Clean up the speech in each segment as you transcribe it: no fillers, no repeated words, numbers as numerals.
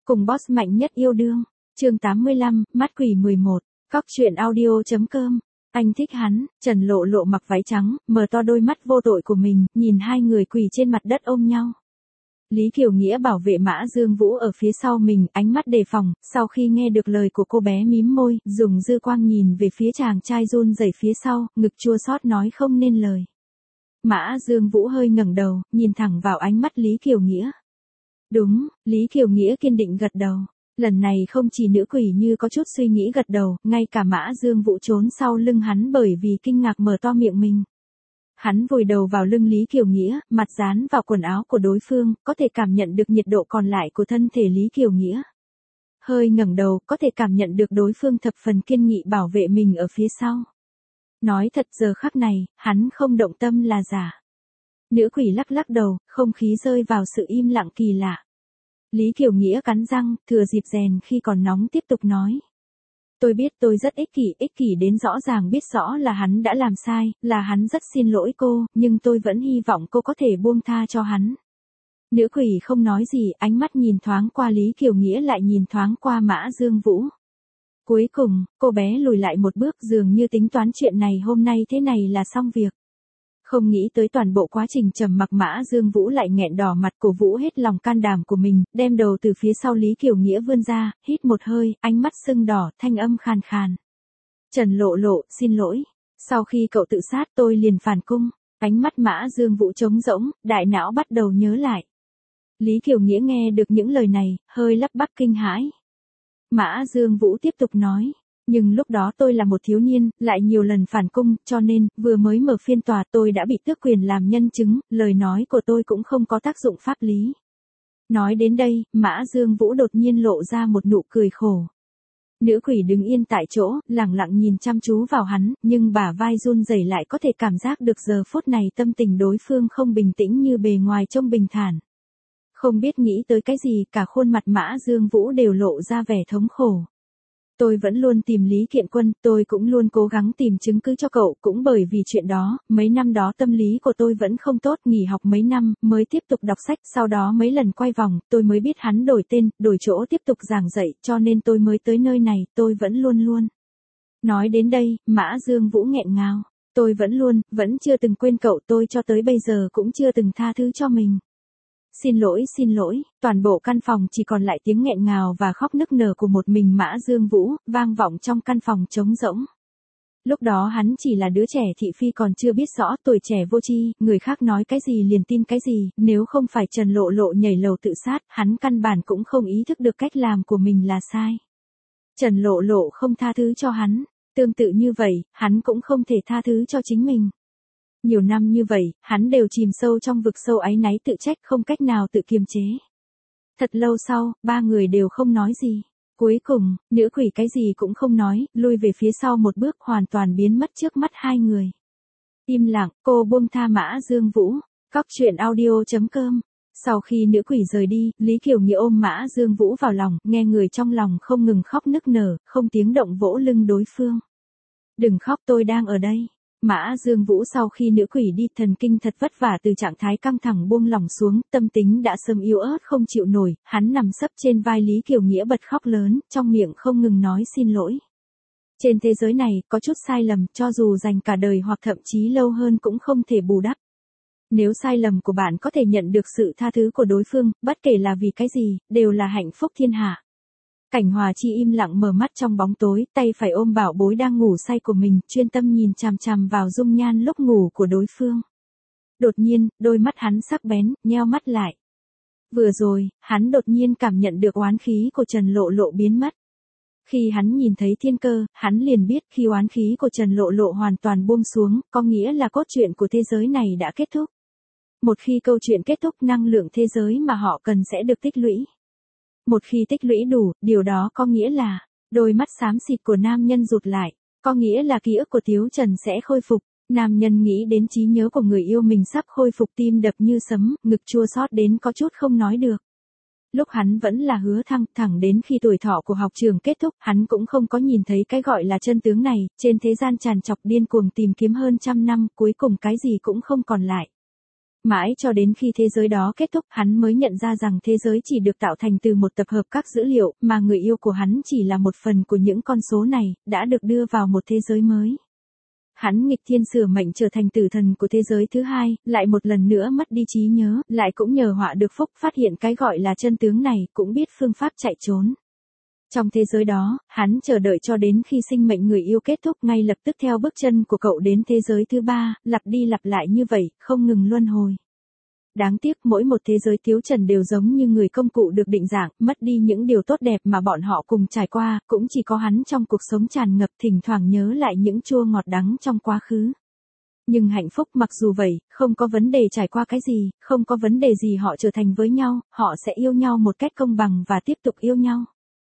Cùng boss mạnh nhất yêu đương. Chương 85, mắt quỷ 11. Cóc truyện audio.com. Anh thích hắn. Trần Lộ Lộ mặc váy trắng, mở to đôi mắt vô tội của mình, nhìn hai người quỳ trên mặt đất ôm nhau. Lý Kiều Nghĩa bảo vệ Mã Dương Vũ ở phía sau mình, ánh mắt đề phòng, sau khi nghe được lời của cô bé mím môi, dùng dư quang nhìn về phía chàng trai run rẩy phía sau, ngực chua xót nói không nên lời. Mã Dương Vũ hơi ngẩng đầu, nhìn thẳng vào ánh mắt Lý Kiều Nghĩa. Đúng, Lý Kiều Nghĩa kiên định gật đầu. Lần này không chỉ nữ quỷ như có chút suy nghĩ gật đầu, ngay cả Mã Dương Vũ trốn sau lưng hắn bởi vì kinh ngạc mở to miệng mình. Hắn vùi đầu vào lưng Lý Kiều Nghĩa, mặt dán vào quần áo của đối phương, có thể cảm nhận được nhiệt độ còn lại của thân thể Lý Kiều Nghĩa. Hơi ngẩng đầu, có thể cảm nhận được đối phương thập phần kiên nghị bảo vệ mình ở phía sau. Nói thật giờ khắc này, hắn không động tâm là giả. Nữ quỷ lắc lắc đầu, không khí rơi vào sự im lặng kỳ lạ. Lý Kiều Nghĩa cắn răng, thừa dịp rèn khi còn nóng tiếp tục nói. Tôi biết tôi rất ích kỷ đến rõ ràng biết rõ là hắn đã làm sai, là hắn rất xin lỗi cô, nhưng tôi vẫn hy vọng cô có thể buông tha cho hắn. Nữ quỷ không nói gì, ánh mắt nhìn thoáng qua Lý Kiều Nghĩa lại nhìn thoáng qua Mã Dương Vũ. Cuối cùng, cô bé lùi lại một bước dường như tính toán chuyện này hôm nay thế này là xong việc. Không nghĩ tới toàn bộ quá trình trầm mặc Mã Dương Vũ lại nghẹn đỏ mặt cổ vũ hết lòng can đảm của mình, đem đầu từ phía sau Lý Kiều Nghĩa vươn ra, hít một hơi, ánh mắt sưng đỏ, thanh âm khàn khàn. Trần Lộ Lộ, xin lỗi. Sau khi cậu tự sát tôi liền phản cung. Ánh mắt Mã Dương Vũ trống rỗng, đại não bắt đầu nhớ lại. Lý Kiều Nghĩa nghe được những lời này, hơi lắp bắp kinh hãi. Mã Dương Vũ tiếp tục nói. Nhưng lúc đó tôi là một thiếu niên, lại nhiều lần phản cung, cho nên, vừa mới mở phiên tòa tôi đã bị tước quyền làm nhân chứng, lời nói của tôi cũng không có tác dụng pháp lý. Nói đến đây, Mã Dương Vũ đột nhiên lộ ra một nụ cười khổ. Nữ quỷ đứng yên tại chỗ, lặng lặng nhìn chăm chú vào hắn, nhưng bả vai run rẩy lại có thể cảm giác được giờ phút này tâm tình đối phương không bình tĩnh như bề ngoài trông bình thản. Không biết nghĩ tới cái gì, cả khuôn mặt Mã Dương Vũ đều lộ ra vẻ thống khổ. Tôi vẫn luôn tìm Lý Kiện Quân, tôi cũng luôn cố gắng tìm chứng cứ cho cậu, cũng bởi vì chuyện đó, mấy năm đó tâm lý của tôi vẫn không tốt, nghỉ học mấy năm, mới tiếp tục đọc sách, sau đó mấy lần quay vòng, tôi mới biết hắn đổi tên, đổi chỗ tiếp tục giảng dạy, cho nên tôi mới tới nơi này, tôi vẫn luôn. Nói đến đây, Mã Dương Vũ nghẹn ngào, tôi vẫn chưa từng quên cậu, tôi cho tới bây giờ cũng chưa từng tha thứ cho mình. Xin lỗi, toàn bộ căn phòng chỉ còn lại tiếng nghẹn ngào và khóc nức nở của một mình Mã Dương Vũ, vang vọng trong căn phòng trống rỗng. Lúc đó hắn chỉ là đứa trẻ thị phi còn chưa biết rõ tuổi trẻ vô tri, người khác nói cái gì liền tin cái gì, nếu không phải Trần Lộ Lộ nhảy lầu tự sát, hắn căn bản cũng không ý thức được cách làm của mình là sai. Trần Lộ Lộ không tha thứ cho hắn, tương tự như vậy, hắn cũng không thể tha thứ cho chính mình. Nhiều năm như vậy, hắn đều chìm sâu trong vực sâu áy náy tự trách không cách nào tự kiềm chế. Thật lâu sau, ba người đều không nói gì. Cuối cùng, nữ quỷ cái gì cũng không nói, lui về phía sau một bước hoàn toàn biến mất trước mắt hai người. Im lặng, cô buông tha Mã Dương Vũ. Cóc truyện audio.com. Sau khi nữ quỷ rời đi, Lý Kiều Nghĩa ôm Mã Dương Vũ vào lòng, nghe người trong lòng không ngừng khóc nức nở, không tiếng động vỗ lưng đối phương. Đừng khóc tôi đang ở đây. Mã Dương Vũ sau khi nữ quỷ đi thần kinh thật vất vả từ trạng thái căng thẳng buông lỏng xuống, tâm tính đã sớm yếu ớt không chịu nổi, hắn nằm sấp trên vai Lý Kiều Nghĩa bật khóc lớn, trong miệng không ngừng nói xin lỗi. Trên thế giới này, có chút sai lầm, cho dù dành cả đời hoặc thậm chí lâu hơn cũng không thể bù đắp. Nếu sai lầm của bạn có thể nhận được sự tha thứ của đối phương, bất kể là vì cái gì, đều là hạnh phúc thiên hạ. Cảnh Hòa Chi im lặng mở mắt trong bóng tối, tay phải ôm bảo bối đang ngủ say của mình, chuyên tâm nhìn chằm chằm vào dung nhan lúc ngủ của đối phương. Đột nhiên, đôi mắt hắn sắc bén, nheo mắt lại. Vừa rồi, hắn đột nhiên cảm nhận được oán khí của Trần Lộ Lộ biến mất. Khi hắn nhìn thấy Thiên Cơ, hắn liền biết khi oán khí của Trần Lộ Lộ hoàn toàn buông xuống, có nghĩa là cốt truyện của thế giới này đã kết thúc. Một khi câu chuyện kết thúc, năng lượng thế giới mà họ cần sẽ được tích lũy. Một khi tích lũy đủ, điều đó có nghĩa là, đôi mắt xám xịt của nam nhân rụt lại, có nghĩa là ký ức của Tiếu Trần sẽ khôi phục. Nam nhân nghĩ đến trí nhớ của người yêu mình sắp khôi phục tim đập như sấm, ngực chua xót đến có chút không nói được. Lúc hắn vẫn là Hứa Thăng, thẳng đến khi tuổi thọ của học trường kết thúc, hắn cũng không có nhìn thấy cái gọi là chân tướng này, trên thế gian tràn trọc điên cuồng tìm kiếm hơn trăm năm, cuối cùng cái gì cũng không còn lại. Mãi cho đến khi thế giới đó kết thúc, hắn mới nhận ra rằng thế giới chỉ được tạo thành từ một tập hợp các dữ liệu, mà người yêu của hắn chỉ là một phần của những con số này, đã được đưa vào một thế giới mới. Hắn nghịch thiên sửa mệnh trở thành tử thần của thế giới thứ hai, lại một lần nữa mất đi trí nhớ, lại cũng nhờ họa được phúc phát hiện cái gọi là chân tướng này, cũng biết phương pháp chạy trốn. Trong thế giới đó, hắn chờ đợi cho đến khi sinh mệnh người yêu kết thúc, ngay lập tức theo bước chân của cậu đến thế giới thứ ba, lặp đi lặp lại như vậy, không ngừng luân hồi. Đáng tiếc mỗi một thế giới Tiếu Trần đều giống như người công cụ được định dạng, mất đi những điều tốt đẹp mà bọn họ cùng trải qua, cũng chỉ có hắn trong cuộc sống tràn ngập thỉnh thoảng nhớ lại những chua ngọt đắng trong quá khứ. Nhưng hạnh phúc mặc dù vậy, không có vấn đề trải qua cái gì, không có vấn đề gì họ trở thành với nhau, họ sẽ yêu nhau một cách công bằng và tiếp tục yêu nhau.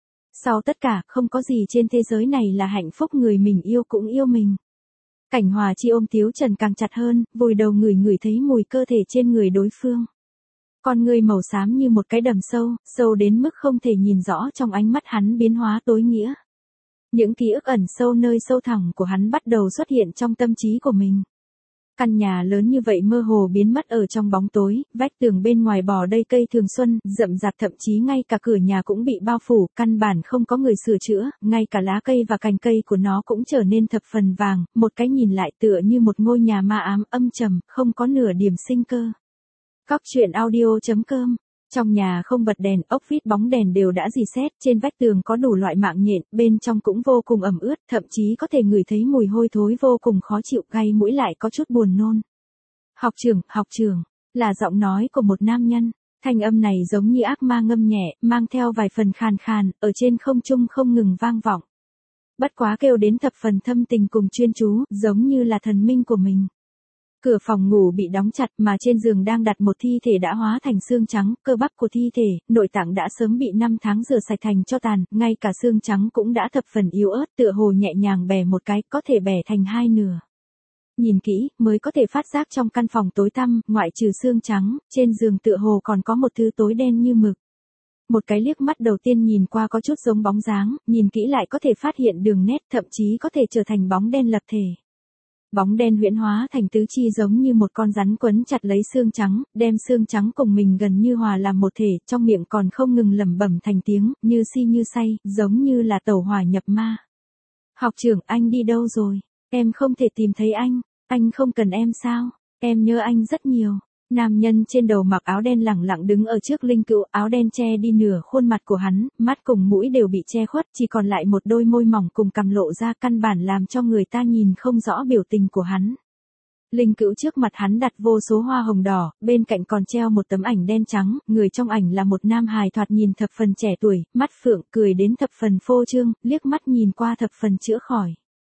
Sau tất cả, không có gì trên thế giới này là hạnh phúc, người mình yêu cũng yêu mình. Cảnh Hòa Chi ôm Tiếu Trần càng chặt hơn, vùi đầu ngửi thấy mùi cơ thể trên người đối phương. Con người màu xám như một cái đầm sâu, sâu đến mức không thể nhìn rõ, trong ánh mắt hắn biến hóa tối nghĩa. Những ký ức ẩn sâu nơi sâu thẳm của hắn bắt đầu xuất hiện trong tâm trí của mình. Căn nhà lớn như vậy mơ hồ biến mất ở trong bóng tối, vách tường bên ngoài bò đầy cây thường xuân, rậm rạp, thậm chí ngay cả cửa nhà cũng bị bao phủ, căn bản không có người sửa chữa, ngay cả lá cây và cành cây của nó cũng trở nên thập phần vàng, một cái nhìn lại tựa như một ngôi nhà ma ám âm trầm, không có nửa điểm sinh cơ. Cóc truyện audio.com. Trong nhà không bật đèn, ốc vít bóng đèn đều đã rỉ sét, trên vách tường có đủ loại mạng nhện, bên trong cũng vô cùng ẩm ướt, thậm chí có thể ngửi thấy mùi hôi thối vô cùng khó chịu, gai mũi lại có chút buồn nôn. Học trưởng, là giọng nói của một nam nhân. Thanh âm này giống như ác ma ngâm nhẹ, mang theo vài phần khàn khàn, ở trên không trung không ngừng vang vọng. Bất quá kêu đến thập phần thâm tình cùng chuyên chú, giống như là thần minh của mình. Cửa phòng ngủ bị đóng chặt, mà trên giường đang đặt một thi thể đã hóa thành xương trắng, cơ bắp của thi thể, nội tạng đã sớm bị 5 tháng rửa sạch thành tro tàn, ngay cả xương trắng cũng đã thập phần yếu ớt, tựa hồ nhẹ nhàng bẻ một cái, có thể bẻ thành hai nửa. Nhìn kỹ, mới có thể phát giác trong căn phòng tối tăm, ngoại trừ xương trắng, trên giường tựa hồ còn có một thứ tối đen như mực. Một cái liếc mắt đầu tiên nhìn qua có chút giống bóng dáng, nhìn kỹ lại có thể phát hiện đường nét, thậm chí có thể trở thành bóng đen lập thể. Bóng đen huyễn hóa thành tứ chi giống như một con rắn quấn chặt lấy xương trắng, đem xương trắng cùng mình gần như hòa làm một thể, trong miệng còn không ngừng lẩm bẩm thành tiếng, như si như say, giống như là tẩu hỏa nhập ma. Học trưởng, anh đi đâu rồi? Em không thể tìm thấy anh không cần em sao? Em nhớ anh rất nhiều. Nam nhân trên đầu mặc áo đen lẳng lặng đứng ở trước linh cữu, áo đen che đi nửa khuôn mặt của hắn, mắt cùng mũi đều bị che khuất, chỉ còn lại một đôi môi mỏng cùng cằm lộ ra, căn bản làm cho người ta nhìn không rõ biểu tình của hắn. Linh cữu trước mặt hắn đặt vô số hoa hồng đỏ, bên cạnh còn treo một tấm ảnh đen trắng, người trong ảnh là một nam hài thoạt nhìn thập phần trẻ tuổi, mắt phượng, cười đến thập phần phô trương, liếc mắt nhìn qua thập phần chữa khỏi.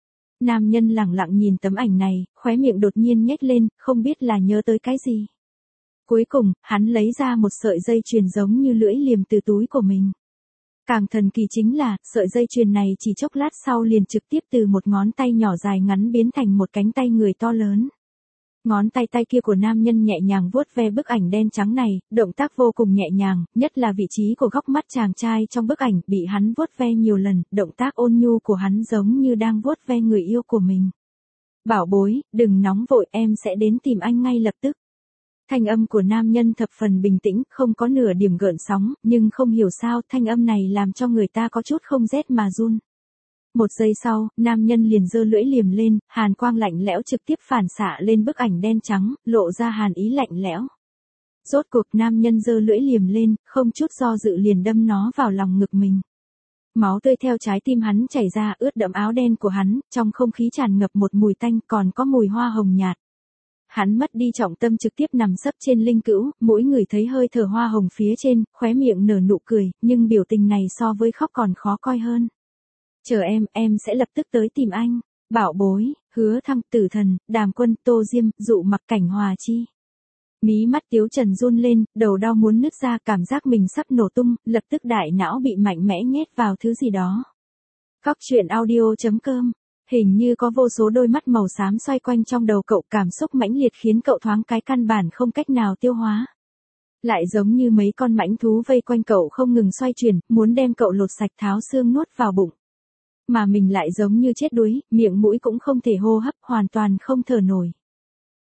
Nam nhân lẳng lặng nhìn tấm ảnh này, khóe miệng đột nhiên nhếch lên, không biết là nhớ tới cái gì. Cuối cùng, hắn lấy ra một sợi dây chuyền giống như lưỡi liềm từ túi của mình. Càng thần kỳ chính là, sợi dây chuyền này chỉ chốc lát sau liền trực tiếp từ một ngón tay nhỏ dài ngắn biến thành một cánh tay người to lớn. Ngón tay kia của nam nhân nhẹ nhàng vuốt ve bức ảnh đen trắng này, động tác vô cùng nhẹ nhàng, nhất là vị trí của góc mắt chàng trai trong bức ảnh, bị hắn vuốt ve nhiều lần, động tác ôn nhu của hắn giống như đang vuốt ve người yêu của mình. Bảo bối, đừng nóng vội, em sẽ đến tìm anh ngay lập tức. Thanh âm của nam nhân thập phần bình tĩnh, không có nửa điểm gợn sóng, nhưng không hiểu sao, thanh âm này làm cho người ta có chút không rét mà run. Một giây sau, nam nhân liền giơ lưỡi liềm lên, hàn quang lạnh lẽo trực tiếp phản xạ lên bức ảnh đen trắng, lộ ra hàn ý lạnh lẽo. Rốt cuộc nam nhân giơ lưỡi liềm lên, không chút do dự liền đâm nó vào lòng ngực mình. Máu tươi theo trái tim hắn chảy ra, ướt đẫm áo đen của hắn, trong không khí tràn ngập một mùi tanh, còn có mùi hoa hồng nhạt. Hắn mất đi trọng tâm, trực tiếp nằm sấp trên linh cữu, mỗi người thấy hơi thở hoa hồng phía trên, khóe miệng nở nụ cười, nhưng biểu tình này so với khóc còn khó coi hơn. Chờ em sẽ lập tức tới tìm anh. Bảo bối, Hứa Thăng, Tử Thần, Đàm Quân, Tô Diêm, Dụ Mặc, Cảnh Hòa Chi. Mí mắt Tiếu Trần run lên, đầu đau muốn nứt ra, cảm giác mình sắp nổ tung, lập tức đại não bị mạnh mẽ nhét vào thứ gì đó. Cóc truyện audio.com. Hình như có vô số đôi mắt màu xám xoay quanh trong đầu cậu, cảm xúc mãnh liệt khiến cậu thoáng cái căn bản không cách nào tiêu hóa. Lại giống như mấy con mãnh thú vây quanh cậu không ngừng xoay chuyển, muốn đem cậu lột sạch tháo xương nuốt vào bụng. Mà mình lại giống như chết đuối, miệng mũi cũng không thể hô hấp, hoàn toàn không thở nổi.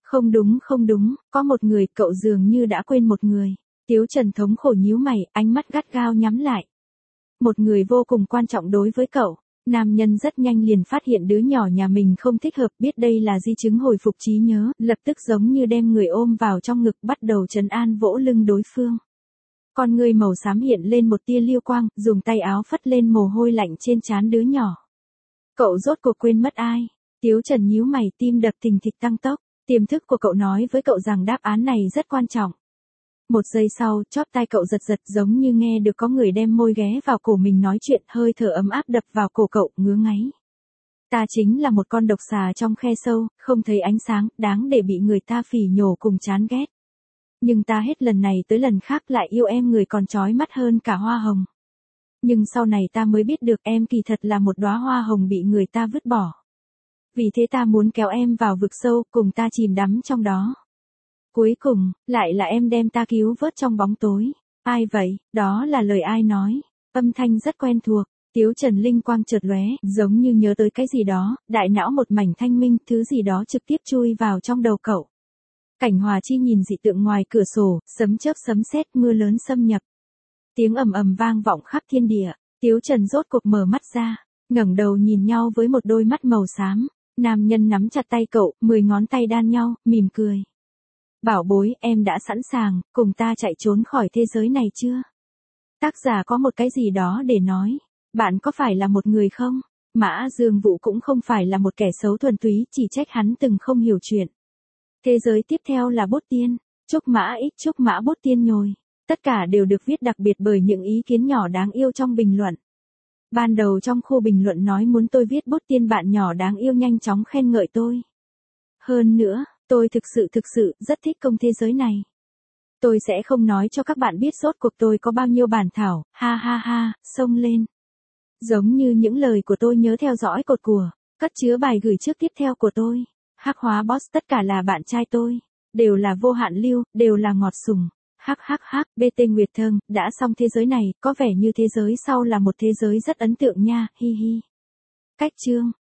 Không đúng, có một người, cậu dường như đã quên một người. Tiếu Trần thống khổ nhíu mày, ánh mắt gắt gao nhắm lại. Một người vô cùng quan trọng đối với cậu. Nam nhân rất nhanh liền phát hiện đứa nhỏ nhà mình không thích hợp, biết đây là di chứng hồi phục trí nhớ, lập tức giống như đem người ôm vào trong ngực, bắt đầu trấn an vỗ lưng đối phương. Con người màu xám hiện lên một tia liêu quang, dùng tay áo phất lên mồ hôi lạnh trên trán đứa nhỏ. Cậu rốt cuộc quên mất ai? Tiếu Trần nhíu mày, tim đập thình thịch tăng tốc. Tiềm thức của cậu nói với cậu rằng đáp án này rất quan trọng. Một giây sau, chóp tai cậu giật giật, giống như nghe được có người đem môi ghé vào cổ mình nói chuyện, hơi thở ấm áp đập vào cổ cậu, ngứa ngáy. Ta chính là một con độc xà trong khe sâu, không thấy ánh sáng, đáng để bị người ta phỉ nhổ cùng chán ghét. Nhưng ta hết lần này tới lần khác lại yêu em, người còn chói mắt hơn cả hoa hồng. Nhưng sau này ta mới biết được em kỳ thật là một đóa hoa hồng bị người ta vứt bỏ. Vì thế ta muốn kéo em vào vực sâu, cùng ta chìm đắm trong đó. Cuối cùng, lại là em đem ta cứu vớt trong bóng tối. Ai vậy? Đó là lời ai nói? Âm thanh rất quen thuộc. Tiếu Trần linh quang chợt lóe, giống như nhớ tới cái gì đó, đại não một mảnh thanh minh, thứ gì đó trực tiếp chui vào trong đầu cậu. Cảnh Hòa Chi nhìn dị tượng ngoài cửa sổ, sấm chớp sấm sét, mưa lớn xâm nhập. Tiếng ầm ầm vang vọng khắp thiên địa. Tiếu Trần rốt cuộc mở mắt ra, ngẩng đầu nhìn nhau với một đôi mắt màu xám. Nam nhân nắm chặt tay cậu, 10 ngón tay đan nhau, mỉm cười. Bảo bối, em đã sẵn sàng, cùng ta chạy trốn khỏi thế giới này chưa? Tác giả có một cái gì đó để nói. Bạn có phải là một người không? Mã Dương Vũ cũng không phải là một kẻ xấu thuần túy, chỉ trách hắn từng không hiểu chuyện. Thế giới tiếp theo là Bốt Tiên. Trúc Mã X, Trúc Mã Bốt Tiên nhồi. Tất cả đều được viết đặc biệt bởi những ý kiến nhỏ đáng yêu trong bình luận. Ban đầu trong khu bình luận nói muốn tôi viết Bốt Tiên, bạn nhỏ đáng yêu nhanh chóng khen ngợi tôi. Hơn nữa, tôi thực sự rất thích công thế giới này. Tôi sẽ không nói cho các bạn biết rốt cuộc tôi có bao nhiêu bản thảo, ha ha ha, xông lên. Giống như những lời của tôi, nhớ theo dõi cột của, cất chứa bài gửi trước tiếp theo của tôi. Hắc hóa boss, tất cả là bạn trai tôi. Đều là vô hạn lưu, đều là ngọt sùng. Hắc hắc hắc, BT Nguyệt Thơm, đã xong thế giới này, có vẻ như thế giới sau là một thế giới rất ấn tượng nha, hi hi. Cách chương.